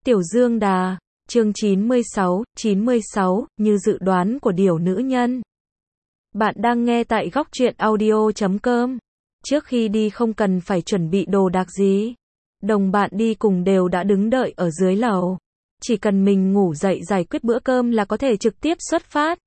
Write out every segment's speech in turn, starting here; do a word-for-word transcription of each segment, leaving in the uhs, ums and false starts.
Tiểu Dương Đà, chương chín mươi sáu, chín mươi sáu, như dự đoán của điểu nữ nhân. Bạn đang nghe tại góc truyện audio chấm com. Trước khi đi không cần phải chuẩn bị đồ đạc gì. Đồng bạn đi cùng đều đã đứng đợi ở dưới lầu. Chỉ cần mình ngủ dậy giải quyết bữa cơm là có thể trực tiếp xuất phát.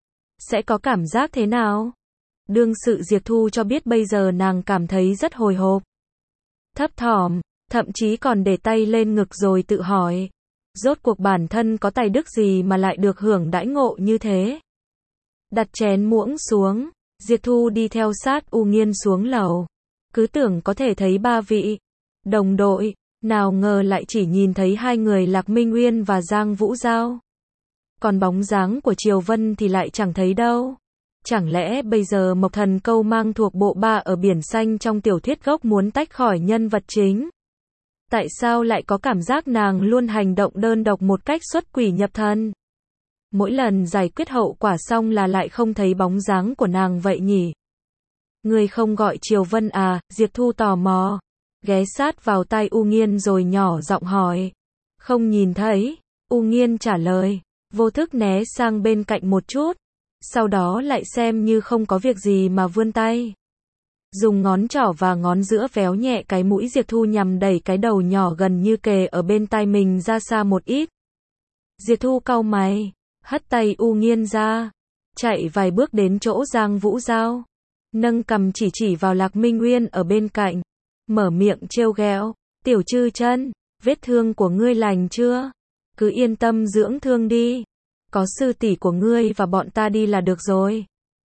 Sẽ có cảm giác thế nào? Đương sự Diệp Thu cho biết bây giờ nàng cảm thấy rất hồi hộp, thấp thỏm, thậm chí còn để tay lên ngực rồi tự hỏi, rốt cuộc bản thân có tài đức gì mà lại được hưởng đãi ngộ như thế. Đặt chén muỗng xuống, Diệp Thu đi theo sát U Nghiên xuống lầu. Cứ tưởng có thể thấy ba vị đồng đội, nào ngờ lại chỉ nhìn thấy hai người Lạc Minh Uyên và Giang Vũ Giao. Còn bóng dáng của Triều Vân thì lại chẳng thấy đâu. Chẳng lẽ bây giờ Mộc Thần Câu mang thuộc bộ ba ở biển xanh trong tiểu thuyết gốc muốn tách khỏi nhân vật chính? Tại sao lại có cảm giác nàng luôn hành động đơn độc một cách xuất quỷ nhập thần? Mỗi lần giải quyết hậu quả xong là lại không thấy bóng dáng của nàng vậy nhỉ? Ngươi không gọi Triều Vân à? Diệp Thu tò mò, ghé sát vào tai U Nghiên rồi nhỏ giọng hỏi. Không nhìn thấy, U Nghiên trả lời, vô thức né sang bên cạnh một chút. Sau đó lại xem như không có việc gì mà vươn tay, dùng ngón trỏ và ngón giữa véo nhẹ cái mũi Diệp Thu nhằm đẩy cái đầu nhỏ gần như kề ở bên tai mình ra xa một ít. Diệp Thu cau mày, hất tay U Nghiên ra, chạy vài bước đến chỗ Giang Vũ Giao, nâng cằm chỉ chỉ vào Lạc Minh Uyên ở bên cạnh, mở miệng trêu ghẹo, tiểu Trư Chân, vết thương của ngươi lành chưa? Cứ yên tâm dưỡng thương đi. Có sư tỷ của ngươi và bọn ta đi là được rồi.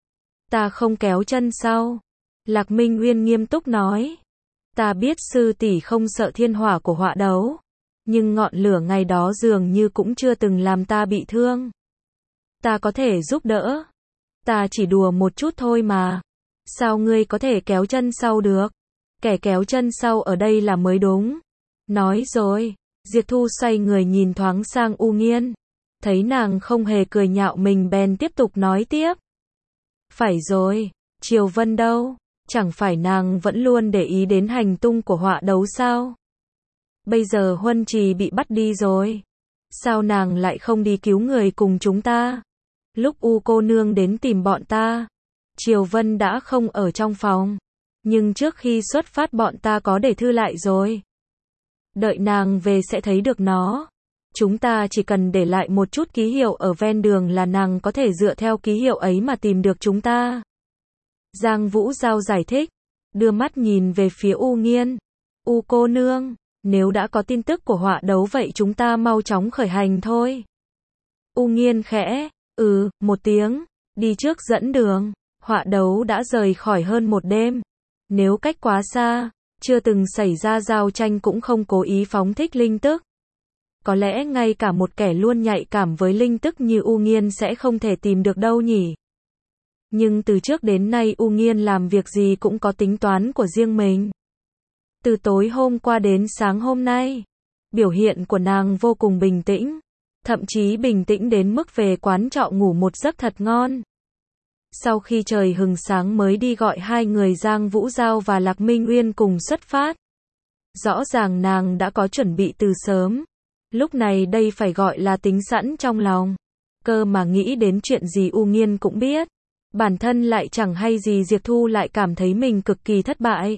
Ta không kéo chân sau. Lạc Minh Uyên nghiêm túc nói. Ta biết sư tỷ không sợ thiên hỏa của họa đấu. Nhưng ngọn lửa ngày đó dường như cũng chưa từng làm ta bị thương. Ta có thể giúp đỡ. Ta chỉ đùa một chút thôi mà. Sao ngươi có thể kéo chân sau được? Kẻ kéo chân sau ở đây là mới đúng. Nói rồi, Diệp Thu xoay người nhìn thoáng sang U Nghiên. Thấy nàng không hề cười nhạo mình bèn tiếp tục nói tiếp. Phải rồi, Triều Vân đâu? Chẳng phải nàng vẫn luôn để ý đến hành tung của họa đấu sao? Bây giờ Huân Trì bị bắt đi rồi. Sao nàng lại không đi cứu người cùng chúng ta? Lúc U cô nương đến tìm bọn ta, Triều Vân đã không ở trong phòng. Nhưng trước khi xuất phát bọn ta có để thư lại rồi. Đợi nàng về sẽ thấy được nó. Chúng ta chỉ cần để lại một chút ký hiệu ở ven đường là nàng có thể dựa theo ký hiệu ấy mà tìm được chúng ta. Giang Vũ Giao giải thích, đưa mắt nhìn về phía U Nghiên. U cô nương, nếu đã có tin tức của họa đấu vậy chúng ta mau chóng khởi hành thôi. U Nghiên khẽ, ừ, một tiếng, đi trước dẫn đường. Họa đấu đã rời khỏi hơn một đêm. Nếu cách quá xa, chưa từng xảy ra giao tranh cũng không cố ý phóng thích linh tức. Có lẽ ngay cả một kẻ luôn nhạy cảm với linh tức như U Nghiên sẽ không thể tìm được đâu nhỉ. Nhưng từ trước đến nay U Nghiên làm việc gì cũng có tính toán của riêng mình. Từ tối hôm qua đến sáng hôm nay, biểu hiện của nàng vô cùng bình tĩnh. Thậm chí bình tĩnh đến mức về quán trọ ngủ một giấc thật ngon. Sau khi trời hừng sáng mới đi gọi hai người Giang Vũ Giao và Lạc Minh Uyên cùng xuất phát. Rõ ràng nàng đã có chuẩn bị từ sớm. Lúc này đây phải gọi là tính sẵn trong lòng. Cơ mà nghĩ đến chuyện gì U Nghiên cũng biết. Bản thân lại chẳng hay gì Diệp Thu lại cảm thấy mình cực kỳ thất bại.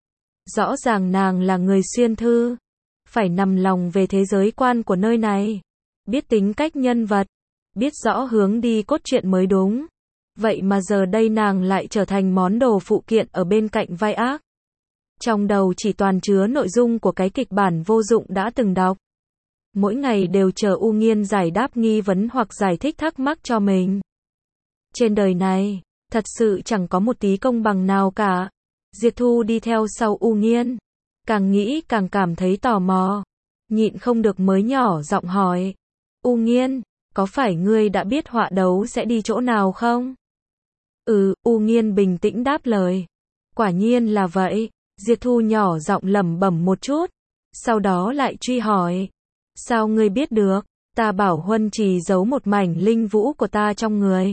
Rõ ràng nàng là người xuyên thư. Phải nằm lòng về thế giới quan của nơi này. Biết tính cách nhân vật. Biết rõ hướng đi cốt truyện mới đúng. Vậy mà giờ đây nàng lại trở thành món đồ phụ kiện ở bên cạnh vai ác. Trong đầu chỉ toàn chứa nội dung của cái kịch bản vô dụng đã từng đọc. Mỗi ngày đều chờ U Nghiên giải đáp nghi vấn hoặc giải thích thắc mắc cho mình. Trên đời này, thật sự chẳng có một tí công bằng nào cả. Diệp Thu đi theo sau U Nghiên. Càng nghĩ càng cảm thấy tò mò. Nhịn không được mới nhỏ giọng hỏi. U Nghiên, có phải ngươi đã biết họa đấu sẽ đi chỗ nào không? Ừ, U Nghiên bình tĩnh đáp lời. Quả nhiên là vậy. Diệp Thu nhỏ giọng lẩm bẩm một chút. Sau đó lại truy hỏi. Sao ngươi biết được? Ta bảo Huân Trì giấu một mảnh linh vũ của ta trong người.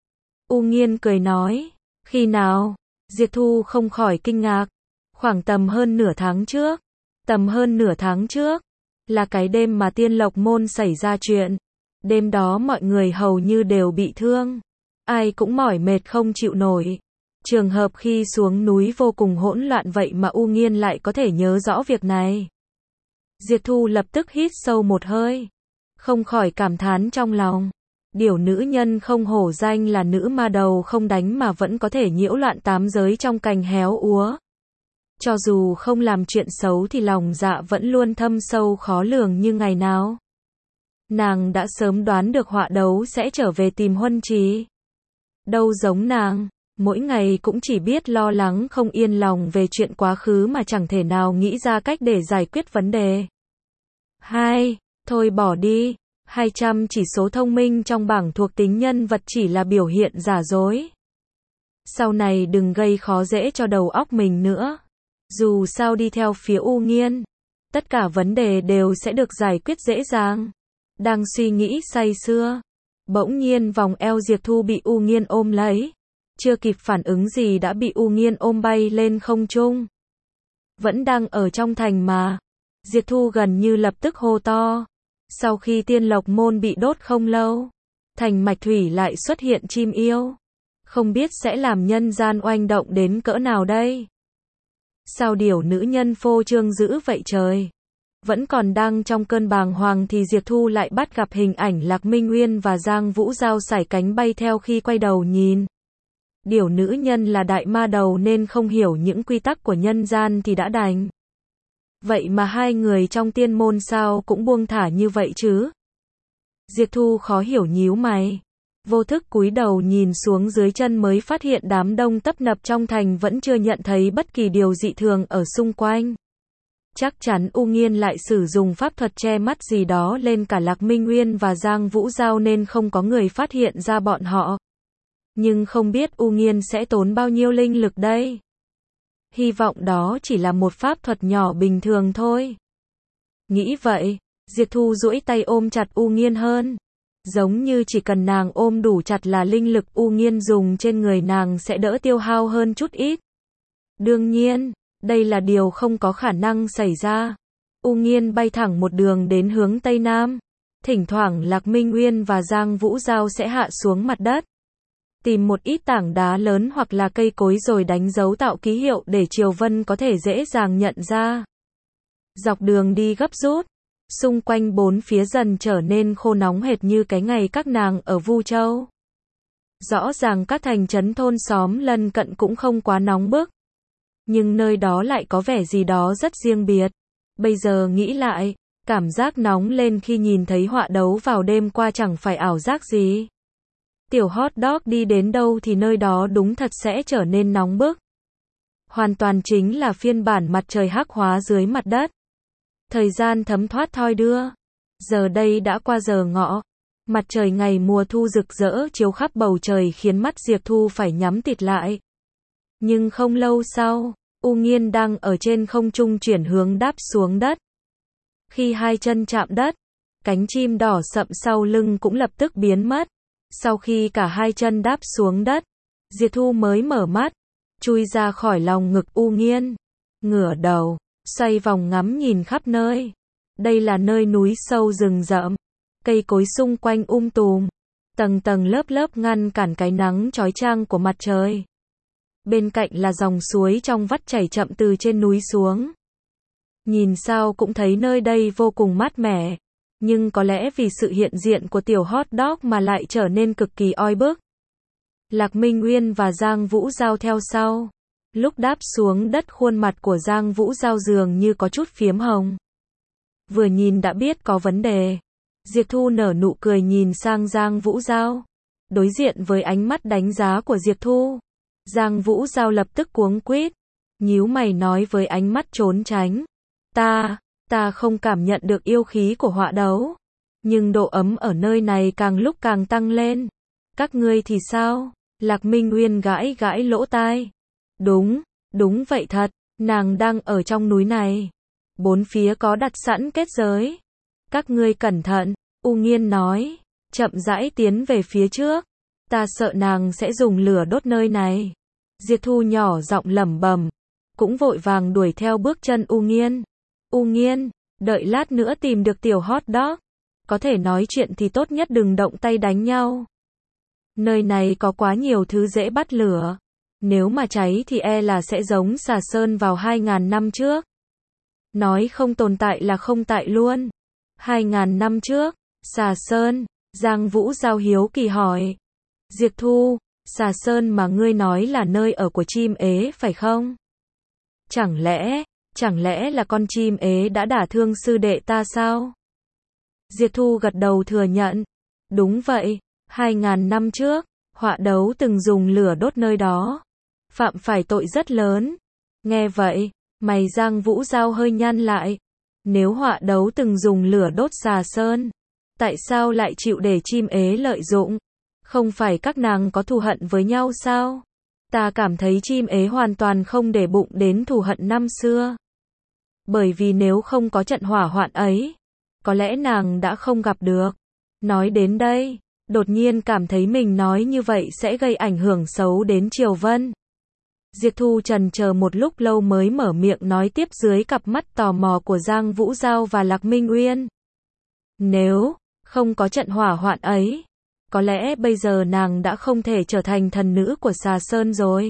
U Nghiên cười nói. Khi nào? Diệp Thu không khỏi kinh ngạc. Khoảng tầm hơn nửa tháng trước. Tầm hơn nửa tháng trước. Là cái đêm mà Tiên Lộc Môn xảy ra chuyện. Đêm đó mọi người hầu như đều bị thương. Ai cũng mỏi mệt không chịu nổi. Trường hợp khi xuống núi vô cùng hỗn loạn vậy mà U Nghiên lại có thể nhớ rõ việc này. Diệp Thu lập tức hít sâu một hơi. Không khỏi cảm thán trong lòng. Điểu nữ nhân không hổ danh là nữ ma đầu không đánh mà vẫn có thể nhiễu loạn tám giới trong cành héo úa. Cho dù không làm chuyện xấu thì lòng dạ vẫn luôn thâm sâu khó lường như ngày nào. Nàng đã sớm đoán được họa đấu sẽ trở về tìm Huân Trì. Đâu giống nàng, mỗi ngày cũng chỉ biết lo lắng không yên lòng về chuyện quá khứ mà chẳng thể nào nghĩ ra cách để giải quyết vấn đề. Hai, thôi bỏ đi, hai trăm chỉ số thông minh trong bảng thuộc tính nhân vật chỉ là biểu hiện giả dối. Sau này đừng gây khó dễ cho đầu óc mình nữa. Dù sao đi theo phía U Nghiên, tất cả vấn đề đều sẽ được giải quyết dễ dàng. Đang suy nghĩ say sưa, bỗng nhiên vòng eo Diệp Thu bị U Nghiên ôm lấy. Chưa kịp phản ứng gì đã bị U Nghiên ôm bay lên không trung. Vẫn đang ở trong thành mà. Diệp Thu gần như lập tức hô to. Sau khi Tiên Lộc Môn bị đốt không lâu, thành Mạch Thủy lại xuất hiện chim yêu. Không biết sẽ làm nhân gian oanh động đến cỡ nào đây? Sao điểu nữ nhân phô trương dữ vậy trời? Vẫn còn đang trong cơn bàng hoàng thì Diệp Thu lại bắt gặp hình ảnh Lạc Minh Uyên và Giang Vũ Giao sải cánh bay theo khi quay đầu nhìn. Điểu nữ nhân là đại ma đầu nên không hiểu những quy tắc của nhân gian thì đã đành. Vậy mà hai người trong tiên môn sao cũng buông thả như vậy chứ? Diệp Thu khó hiểu nhíu mày. Vô thức cúi đầu nhìn xuống dưới chân mới phát hiện đám đông tấp nập trong thành vẫn chưa nhận thấy bất kỳ điều dị thường ở xung quanh. Chắc chắn U Nghiên lại sử dụng pháp thuật che mắt gì đó lên cả Lạc Minh Uyên và Giang Vũ Giao nên không có người phát hiện ra bọn họ. Nhưng không biết U Nghiên sẽ tốn bao nhiêu linh lực đây? Hy vọng đó chỉ là một pháp thuật nhỏ bình thường thôi. Nghĩ vậy, Diệp Thu duỗi tay ôm chặt U Nghiên hơn. Giống như chỉ cần nàng ôm đủ chặt là linh lực U Nghiên dùng trên người nàng sẽ đỡ tiêu hao hơn chút ít. Đương nhiên, đây là điều không có khả năng xảy ra. U Nghiên bay thẳng một đường đến hướng Tây Nam. Thỉnh thoảng Lạc Minh Uyên và Giang Vũ Giao sẽ hạ xuống mặt đất. Tìm một ít tảng đá lớn hoặc là cây cối rồi đánh dấu tạo ký hiệu để Triều Vân có thể dễ dàng nhận ra. Dọc đường đi gấp rút, xung quanh bốn phía dần trở nên khô nóng hệt như cái ngày các nàng ở Vu Châu. Rõ ràng các thành trấn thôn xóm lân cận cũng không quá nóng bức. Nhưng nơi đó lại có vẻ gì đó rất riêng biệt. Bây giờ nghĩ lại, cảm giác nóng lên khi nhìn thấy họa đấu vào đêm qua chẳng phải ảo giác gì. Tiểu hot dog đi đến đâu thì nơi đó đúng thật sẽ trở nên nóng bức. Hoàn toàn chính là phiên bản mặt trời hắc hóa dưới mặt đất. Thời gian thấm thoát thoi đưa. Giờ đây đã qua giờ ngọ. Mặt trời ngày mùa thu rực rỡ chiếu khắp bầu trời khiến mắt Diệp Thu phải nhắm tịt lại. Nhưng không lâu sau, U Nghiên đang ở trên không trung chuyển hướng đáp xuống đất. Khi hai chân chạm đất, cánh chim đỏ sậm sau lưng cũng lập tức biến mất. Sau khi cả hai chân đáp xuống đất, Diệp Thu mới mở mắt, chui ra khỏi lòng ngực U Nghiên, ngửa đầu, xoay vòng ngắm nhìn khắp nơi. Đây là nơi núi sâu rừng rậm, cây cối xung quanh um tùm, tầng tầng lớp lớp ngăn cản cái nắng chói chang của mặt trời. Bên cạnh là dòng suối trong vắt chảy chậm từ trên núi xuống. Nhìn sao cũng thấy nơi đây vô cùng mát mẻ. Nhưng có lẽ vì sự hiện diện của tiểu hot dog mà lại trở nên cực kỳ oi bức. Lạc Minh Uyên và Giang Vũ Giao theo sau. Lúc đáp xuống đất khuôn mặt của Giang Vũ Giao dường như có chút phiếm hồng. Vừa nhìn đã biết có vấn đề. Diệp Thu nở nụ cười nhìn sang Giang Vũ Giao. Đối diện với ánh mắt đánh giá của Diệp Thu, Giang Vũ Giao lập tức cuống quýt, nhíu mày nói với ánh mắt trốn tránh. Ta... Ta không cảm nhận được yêu khí của họa đấu. Nhưng độ ấm ở nơi này càng lúc càng tăng lên. Các ngươi thì sao? Lạc Minh Uyên gãi gãi lỗ tai. Đúng, đúng vậy thật. Nàng đang ở trong núi này. Bốn phía có đặt sẵn kết giới. Các ngươi cẩn thận. U Nghiên nói. Chậm rãi tiến về phía trước. Ta sợ nàng sẽ dùng lửa đốt nơi này. Diệp Thu nhỏ giọng lẩm bẩm. Cũng vội vàng đuổi theo bước chân U Nghiên. U Nghiên, Đợi lát nữa tìm được tiểu hot dog. Có thể nói chuyện thì tốt nhất đừng động tay đánh nhau. Nơi này có quá nhiều thứ dễ bắt lửa. Nếu mà cháy thì e là sẽ giống Xà Sơn vào hai ngàn năm trước. Nói không tồn tại là không tại luôn. hai ngàn năm trước, Xà Sơn, Giang Vũ Giao hiếu kỳ hỏi. Diệp Thu, Xà Sơn mà ngươi nói là nơi ở của chim ế phải không? Chẳng lẽ, chẳng lẽ là con chim ế đã đả thương sư đệ ta sao? Diệp Thu gật đầu thừa nhận. Đúng vậy, hai ngàn năm trước, họa đấu từng dùng lửa đốt nơi đó. Phạm phải tội rất lớn. Nghe vậy, mày Giang Vũ Giao hơi nhăn lại. Nếu họa đấu từng dùng lửa đốt Xà Sơn, tại sao lại chịu để chim ế lợi dụng? Không phải các nàng có thù hận với nhau sao? Ta cảm thấy chim ế hoàn toàn không để bụng đến thù hận năm xưa. Bởi vì nếu không có trận hỏa hoạn ấy, có lẽ nàng đã không gặp được. Nói đến đây, đột nhiên cảm thấy mình nói như vậy sẽ gây ảnh hưởng xấu đến Triều Vân. Diệp Thu trần chờ một lúc lâu mới mở miệng nói tiếp dưới cặp mắt tò mò của Giang Vũ Giao và Lạc Minh Uyên. Nếu không có trận hỏa hoạn ấy, có lẽ bây giờ nàng đã không thể trở thành thần nữ của Xà Sơn rồi.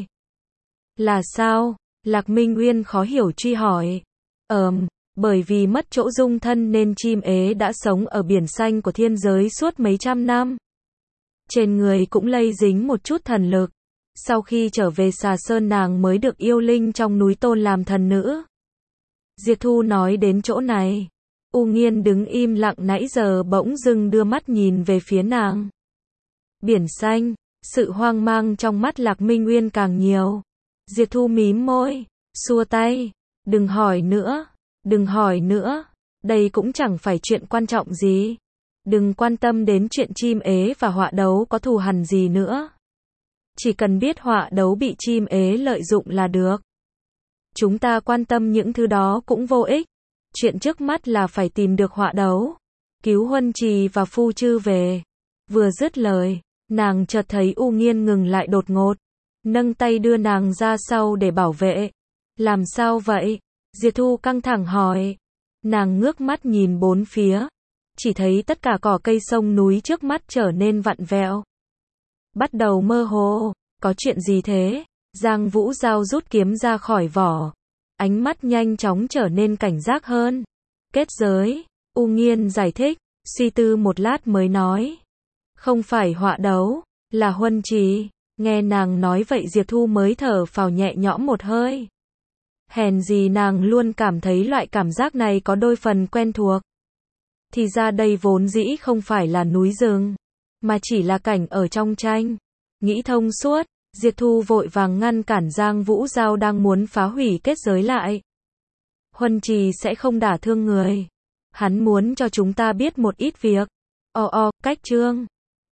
Là sao? Lạc Minh Uyên khó hiểu truy hỏi. Ờm, bởi vì mất chỗ dung thân nên chim ế đã sống ở biển xanh của thiên giới suốt mấy trăm năm. Trên người cũng lây dính một chút thần lực. Sau khi trở về Xà Sơn nàng mới được yêu linh trong núi tôn làm thần nữ. Diệp Thu nói đến chỗ này. U Nghiên đứng im lặng nãy giờ bỗng dưng đưa mắt nhìn về phía nàng. Biển xanh, sự hoang mang trong mắt Lạc Minh Uyên càng nhiều. Diệp Thu mím môi, xua tay. Đừng hỏi nữa, đừng hỏi nữa. Đây cũng chẳng phải chuyện quan trọng gì. Đừng quan tâm đến chuyện chim ế và họa đấu có thù hằn gì nữa. Chỉ cần biết họa đấu bị chim ế lợi dụng là được. Chúng ta quan tâm những thứ đó cũng vô ích. Chuyện trước mắt là phải tìm được họa đấu, cứu Huân Trì và Phu Chư về. Vừa dứt lời, nàng chợt thấy U Nghiên ngừng lại đột ngột, nâng tay đưa nàng ra sau để bảo vệ. Làm sao vậy? Diệp Thu căng thẳng hỏi. Nàng ngước mắt nhìn bốn phía, chỉ thấy tất cả cỏ cây sông núi trước mắt trở nên vặn vẹo, bắt đầu mơ hồ. Có chuyện gì thế? Giang Vũ Giao rút kiếm ra khỏi vỏ, ánh mắt nhanh chóng trở nên cảnh giác hơn. Kết giới, U Nghiên giải thích, suy tư một lát mới nói. Không phải họa đấu, là Huân Trì. Nghe nàng nói vậy Diệp Thu mới thở phào nhẹ nhõm một hơi. Hèn gì nàng luôn cảm thấy loại cảm giác này có đôi phần quen thuộc. Thì ra đây vốn dĩ không phải là núi rừng, mà chỉ là cảnh ở trong tranh. Nghĩ thông suốt, Diệp Thu vội vàng ngăn cản Giang Vũ Giao đang muốn phá hủy kết giới lại. Huân Trì sẽ không đả thương người. Hắn muốn cho chúng ta biết một ít việc. O o, cách chương.